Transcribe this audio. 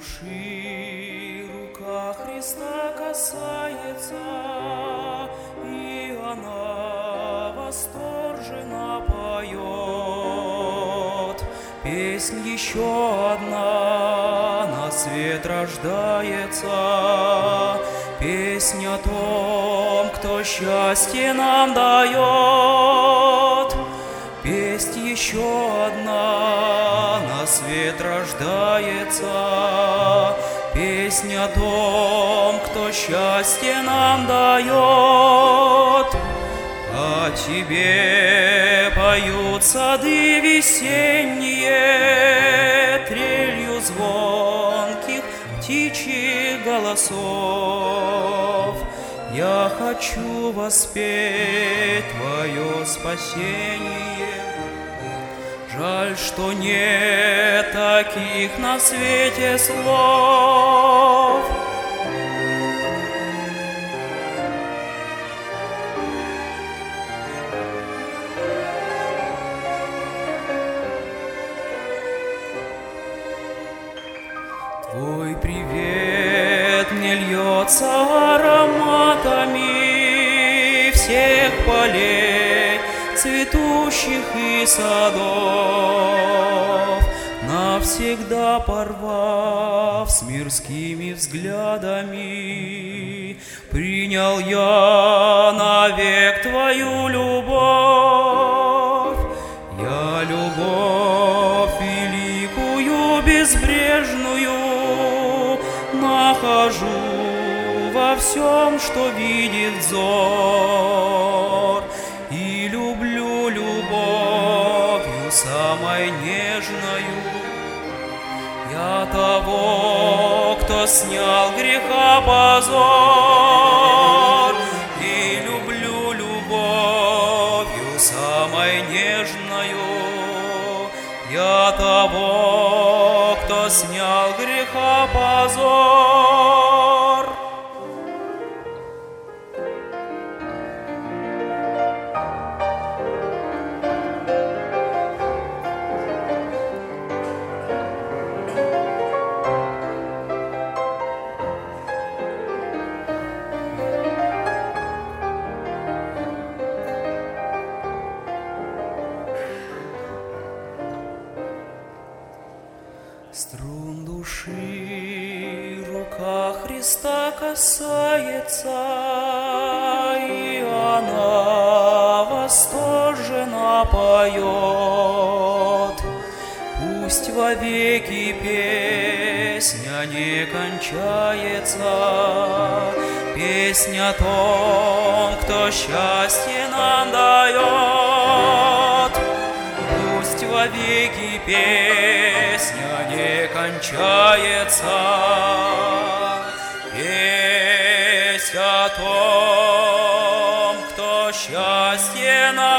души рука Христа касается, и она восторженно поет. Песнь еще одна на свет рождается, песнь о том, кто счастье нам дает. Песнь еще одна на свет рождается, песнь о том, кто счастье нам дает. О тебе поют сады весенние трелью звонких птичьих голосов. Я хочу воспеть Твое спасение. Жаль, что нет таких на свете слов. Твой привет мне льется ароматами всех полей, цветущих и садов, навсегда порвав с мирскими взглядами. Принял я навек Твою любовь, я любовь великую, безбрежную нахожу во всем, что видит взор, и люблю любовью самой нежною я того, кто снял греха позор, и люблю любовью самой нежною я того, кто снял греха позор. Струн души рука Христа касается, и она восторженно поет. Пусть вовеки песня не кончается, песня о том, кто счастье нам дает. Пусть вовеки песня не кончается, песнь о том, кто счастье нам